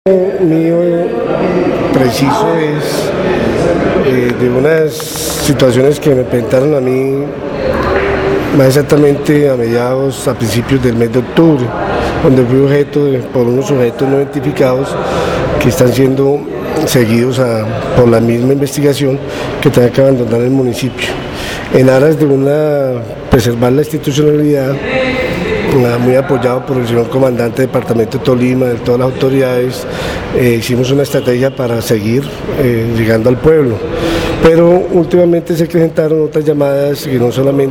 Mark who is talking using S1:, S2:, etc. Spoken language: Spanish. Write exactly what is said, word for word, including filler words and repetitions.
S1: Mío preciso es eh, de unas situaciones que me presentaron a mí más exactamente a mediados, a principios del mes de octubre, donde fui objeto de, por unos sujetos no identificados que están siendo seguidos a, por la misma investigación que tienen que abandonar el municipio. En aras de una preservar la institucionalidad, muy apoyado por el señor comandante del departamento de Tolima, de todas las autoridades, eh, hicimos una estrategia para seguir eh, llegando al pueblo. Pero últimamente se presentaron otras llamadas que no solamente